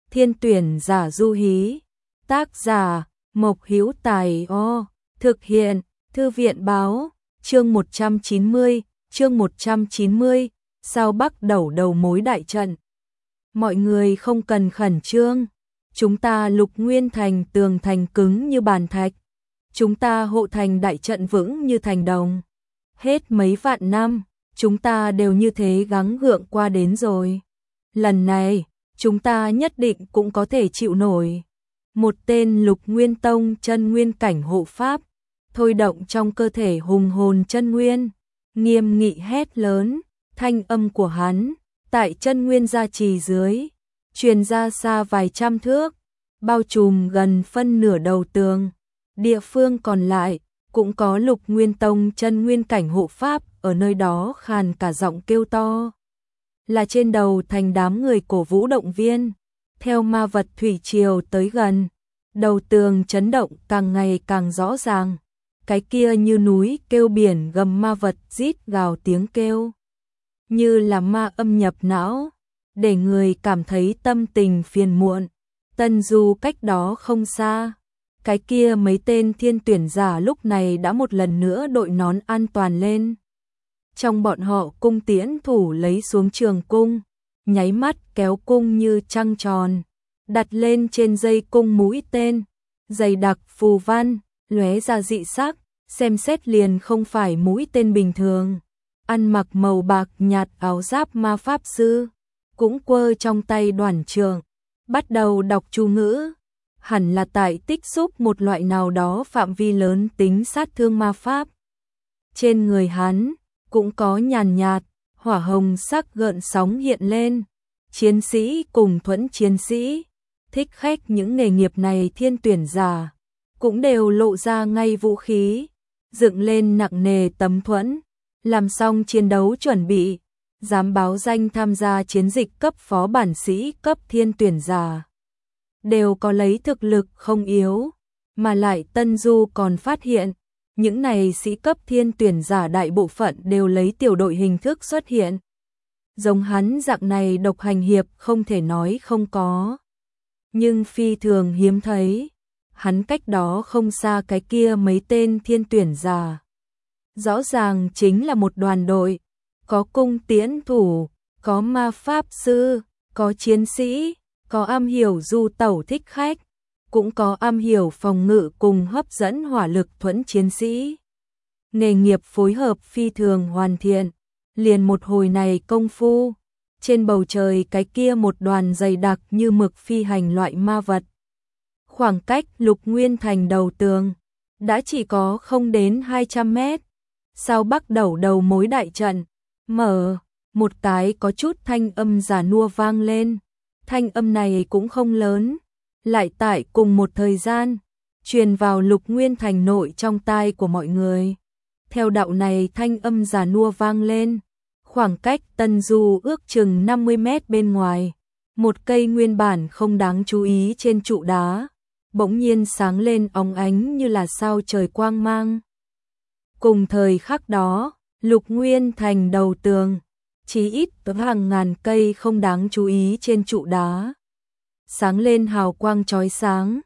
Thiên tuyển giả du hí. Tác giả Mộc Hữu Tài. Thực hiện Thư viện báo. Chương 190. Sao Bắc đầu mối đại trận. Mọi người không cần khẩn trương. Chúng ta Lục Nguyên thành tường thành cứng như bàn thạch. Chúng ta hộ thành đại trận vững như thành đồng. Hết mấy vạn năm, chúng ta đều như thế gắng gượng qua đến rồi. Lần này, chúng ta nhất định cũng có thể chịu nổi. Một tên Lục Nguyên Tông chân nguyên cảnh hộ pháp, thôi động trong cơ thể hùng hồn chân nguyên, nghiêm nghị hét lớn, thanh âm của hắn, tại chân nguyên gia trì dưới, truyền ra xa vài trăm thước, bao trùm gần phân nửa đầu tường. Địa phương còn lại, cũng có Lục Nguyên Tông chân nguyên cảnh hộ pháp ở nơi đó khàn cả giọng kêu to. Là trên đầu thành đám người cổ vũ động viên, theo ma vật thủy triều tới gần, đầu tường chấn động càng ngày càng rõ ràng. Cái kia như núi kêu biển gầm ma vật rít gào tiếng kêu, như là ma âm nhập não, để người cảm thấy tâm tình phiền muộn. Tân Du cách đó không xa, cái kia mấy tên thiên tuyển giả lúc này đã một lần nữa đội nón an toàn lên. Trong bọn họ cung tiễn thủ lấy xuống trường cung, nháy mắt kéo cung như trăng tròn, đặt lên trên dây cung mũi tên, dày đặc phù văn, lóe ra dị sắc, xem xét liền không phải mũi tên bình thường. Ăn mặc màu bạc nhạt áo giáp ma pháp sư, cũng quơ trong tay đoản trường, bắt đầu đọc chú ngữ, hẳn là tại tích xúc một loại nào đó phạm vi lớn tính sát thương ma pháp. Trên người hắn cũng có nhàn nhạt hỏa hồng sắc gợn sóng hiện lên. Chiến sĩ cùng thuẫn chiến sĩ, thích khách những nghề nghiệp này thiên tuyển giả, cũng đều lộ ra ngay vũ khí, dựng lên nặng nề tấm thuẫn, làm xong chiến đấu chuẩn bị, dám báo danh tham gia chiến dịch cấp phó bản sĩ cấp thiên tuyển giả. Đều có lấy thực lực không yếu, mà lại Tân Du còn phát hiện, những này sĩ cấp thiên tuyển giả đại bộ phận đều lấy tiểu đội hình thức xuất hiện. Giống hắn dạng này độc hành hiệp không thể nói không có, nhưng phi thường hiếm thấy. Hắn cách đó không xa cái kia mấy tên thiên tuyển giả, rõ ràng chính là một đoàn đội, có cung tiễn thủ, có ma pháp sư, có chiến sĩ, có am hiểu du tẩu thích khách, cũng có am hiểu phòng ngự cùng hấp dẫn hỏa lực thuẫn chiến sĩ. Nghề nghiệp phối hợp phi thường hoàn thiện. Liền một hồi này công phu, trên bầu trời cái kia một đoàn dày đặc như mực phi hành loại ma vật. Khoảng cách Lục Nguyên thành đầu tường đã chỉ có không đến 200 mét. Sao Bắc đầu mối đại trận mở, một cái có chút thanh âm già nua vang lên. Thanh âm này cũng không lớn, lại tại cùng một thời gian truyền vào Lục Nguyên thành nội trong tai của mọi người. Theo đạo này thanh âm già nua vang lên, khoảng cách Tân Du ước chừng 50 mét bên ngoài, một cây nguyên bản không đáng chú ý trên trụ đá, bỗng nhiên sáng lên óng ánh như là sao trời quang mang. Cùng thời khắc đó, Lục Nguyên thành đầu tường, chí ít hàng ngàn cây không đáng chú ý trên trụ đá, sáng lên hào quang chói sáng.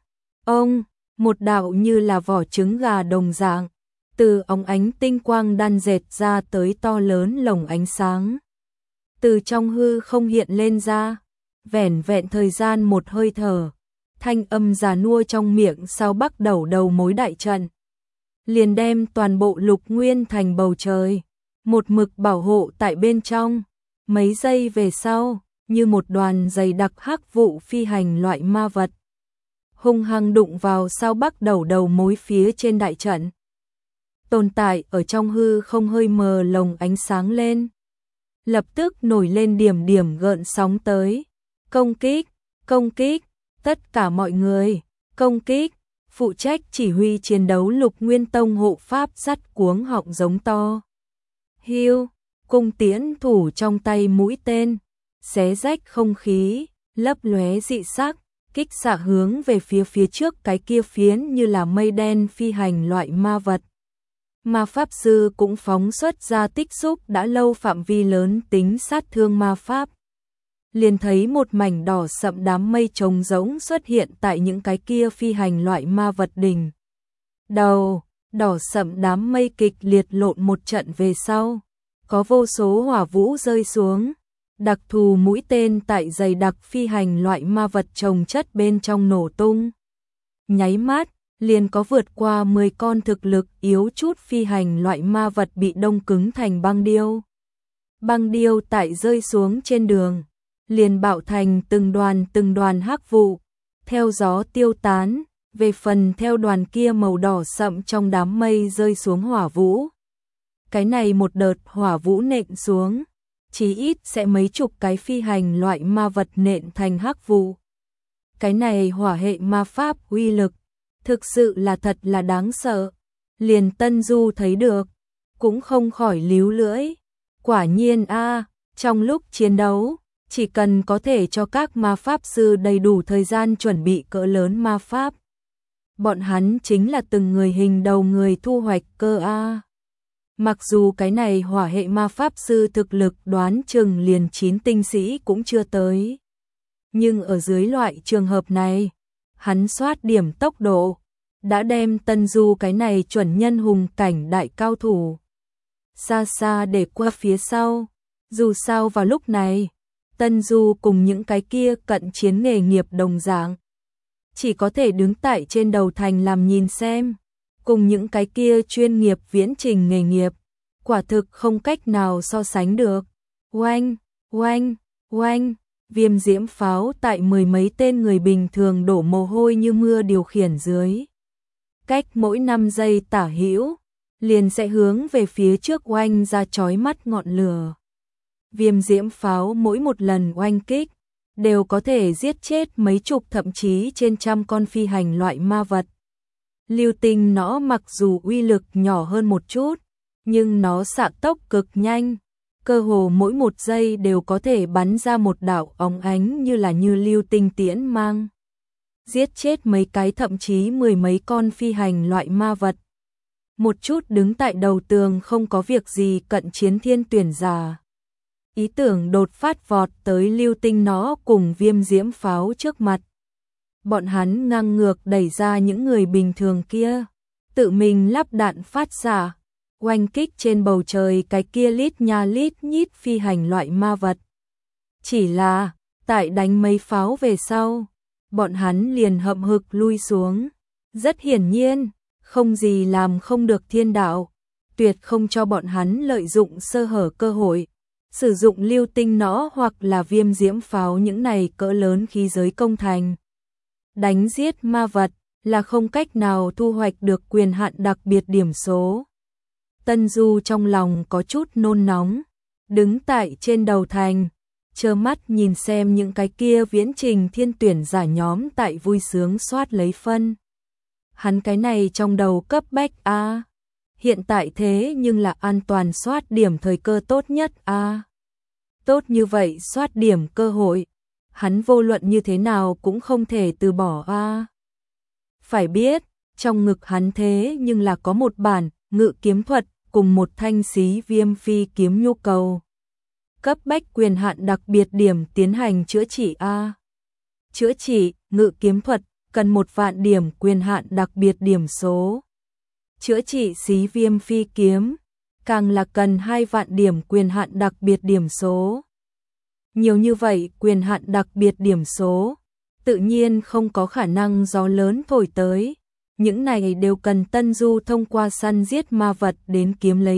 Một đạo như là vỏ trứng gà đồng dạng, từ óng ánh tinh quang đan dệt ra tới to lớn lồng ánh sáng. Từ trong hư không hiện lên ra, vẻn vẹn thời gian một hơi thở, thanh âm già nua trong miệng Sao Bắc đầu mối đại trận, liền đem toàn bộ Lục Nguyên thành bầu trời một mực bảo hộ tại bên trong. Mấy giây về sau, như một đoàn dày đặc hắc vụ phi hành loại ma vật, hung hăng đụng vào Sao Bắc đầu mối phía trên đại trận. Tồn tại ở trong hư không hơi mờ lồng ánh sáng lên, lập tức nổi lên điểm điểm gợn sóng tới. Công kích, tất cả mọi người, công kích. Phụ trách chỉ huy chiến đấu Lục Nguyên Tông hộ pháp sắt cuống họng giống to. Hiu, cung tiễn thủ trong tay mũi tên, xé rách không khí, lấp lóe dị sắc, kích xạ hướng về phía trước cái kia phiến như là mây đen phi hành loại ma vật. Ma pháp sư cũng phóng xuất ra tích xúc đã lâu phạm vi lớn tính sát thương ma pháp. liền thấy một mảnh đỏ sậm đám mây trống rỗng xuất hiện tại những cái kia phi hành loại ma vật đỉnh đầu. Đỏ sậm đám mây kịch liệt lộn một trận về sau, có vô số hỏa vũ rơi xuống, đặc thù mũi tên tại dày đặc phi hành loại ma vật chồng chất bên trong nổ tung. Nháy mắt, liền có vượt qua 10 con thực lực yếu chút phi hành loại ma vật bị đông cứng thành băng điêu. Băng điêu tại rơi xuống trên đường, liền bạo thành từng đoàn hắc vụ, theo gió tiêu tán. Về phần theo đoàn kia màu đỏ sậm trong đám mây rơi xuống hỏa vũ. Cái này một đợt hỏa vũ nện xuống, chí ít sẽ mấy chục cái phi hành loại ma vật nện thành hắc vụ. Cái này hỏa hệ ma pháp uy lực, thực sự là thật là đáng sợ. Liền Tân Du thấy được, cũng không khỏi líu lưỡi. Quả nhiên trong lúc chiến đấu, chỉ cần có thể cho các ma pháp sư đầy đủ thời gian chuẩn bị cỡ lớn ma pháp, bọn hắn chính là từng người hình đầu người thu hoạch cơ Mặc dù cái này hỏa hệ ma pháp sư thực lực đoán chừng liền 9 tinh sĩ cũng chưa tới. Nhưng ở dưới loại trường hợp này, hắn soát điểm tốc độ, đã đem Tân Du cái này chuẩn nhân hùng cảnh đại cao thủ xa xa để qua phía sau. Dù sao vào lúc này, Tân Du cùng những cái kia cận chiến nghề nghiệp đồng dạng, chỉ có thể đứng tại trên đầu thành làm nhìn xem, cùng những cái kia chuyên nghiệp viễn trình nghề nghiệp, quả thực không cách nào so sánh được. Oanh, oanh, oanh, viêm diễm pháo tại 10 mấy tên người bình thường đổ mồ hôi như mưa điều khiển dưới. Cách mỗi 5 giây tả hữu, liền sẽ hướng về phía trước oanh ra chói mắt ngọn lửa. Viêm diễm pháo mỗi một lần oanh kích, đều có thể giết chết mấy chục thậm chí trên trăm con phi hành loại ma vật. Lưu tinh nó mặc dù uy lực nhỏ hơn một chút, nhưng nó xạ tốc cực nhanh, cơ hồ mỗi một giây đều có thể bắn ra một đạo óng ánh như lưu tinh tiễn mang. Giết chết mấy cái thậm chí 10 mấy con phi hành loại ma vật. Một chút đứng tại đầu tường không có việc gì cận chiến thiên tuyển giả. Ý tưởng đột phát vọt tới lưu tinh nó cùng viêm diễm pháo trước mặt. Bọn hắn ngang ngược đẩy ra những người bình thường kia, tự mình lắp đạn phát xạ, oanh kích trên bầu trời cái kia lít nha lít nhít phi hành loại ma vật. Chỉ là, tại đánh mấy pháo về sau, bọn hắn liền hậm hực lui xuống. Rất hiển nhiên, không gì làm không được thiên đạo, tuyệt không cho bọn hắn lợi dụng sơ hở cơ hội. Sử dụng lưu tinh nỏ hoặc là viêm diễm pháo những này cỡ lớn khí giới công thành. Đánh giết ma vật là không cách nào thu hoạch được quyền hạn đặc biệt điểm số. Tân Du trong lòng có chút nôn nóng, đứng tại trên đầu thành, trơ mắt nhìn xem những cái kia viễn trình thiên tuyển giả nhóm tại vui sướng soát lấy phân. Hắn cái này trong đầu cấp bách hiện tại thế nhưng là an toàn soát điểm thời cơ tốt nhất Tốt như vậy soát điểm cơ hội, hắn vô luận như thế nào cũng không thể từ bỏ Phải biết, trong ngực hắn thế nhưng là có một bản ngự kiếm thuật cùng một thanh xí viêm phi kiếm nhu cầu. Cấp bách quyền hạn đặc biệt điểm tiến hành chữa trị Chữa trị, ngự kiếm thuật, cần 1 vạn điểm quyền hạn đặc biệt điểm số. Chữa trị xí viêm phi kiếm, càng là cần 2 vạn điểm quyền hạn đặc biệt điểm số. Nhiều như vậy quyền hạn đặc biệt điểm số, tự nhiên không có khả năng gió lớn thổi tới. Những này đều cần Tân Du thông qua săn giết ma vật đến kiếm lấy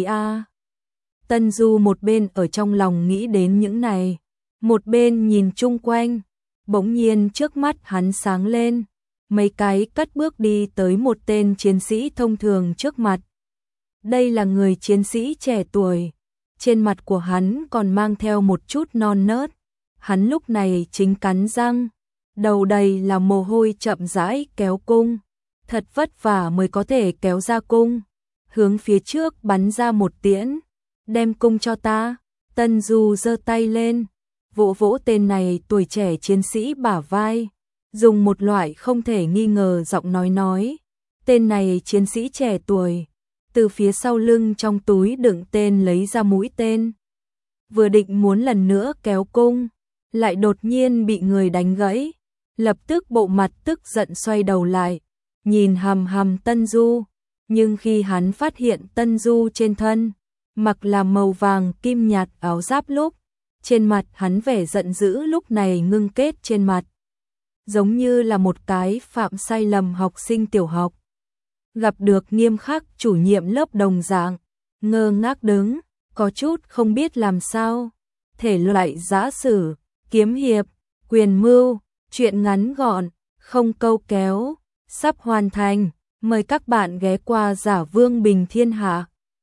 Tân Du một bên ở trong lòng nghĩ đến những này, một bên nhìn chung quanh, bỗng nhiên trước mắt hắn sáng lên, mấy cái cất bước đi tới một tên chiến sĩ thông thường trước mặt. Đây là người chiến sĩ trẻ tuổi, trên mặt của hắn còn mang theo một chút non nớt, hắn lúc này chính cắn răng, đầu đầy là mồ hôi chậm rãi kéo cung, thật vất vả mới có thể kéo ra cung, hướng phía trước bắn ra một tiễn, đem cung cho ta. Tân Du giơ tay lên, vỗ vỗ tên này tuổi trẻ chiến sĩ bả vai, dùng một loại không thể nghi ngờ giọng nói, tên này chiến sĩ trẻ tuổi, từ phía sau lưng trong túi đựng tên lấy ra mũi tên, vừa định muốn lần nữa kéo cung, lại đột nhiên bị người đánh gãy, lập tức bộ mặt tức giận xoay đầu lại, nhìn hằm hằm Tân Du, nhưng khi hắn phát hiện Tân Du trên thân mặc là màu vàng kim nhạt áo giáp lúc, trên mặt hắn vẻ giận dữ lúc này ngưng kết trên mặt, giống như là một cái phạm sai lầm học sinh tiểu học gặp được nghiêm khắc chủ nhiệm lớp đồng dạng, ngơ ngác đứng, có chút không biết làm sao. Thể loại giã sử, kiếm hiệp, quyền mưu, truyện ngắn gọn, không câu kéo, sắp hoàn thành, mời các bạn ghé qua Giả Vương Bình Thiên Hạ.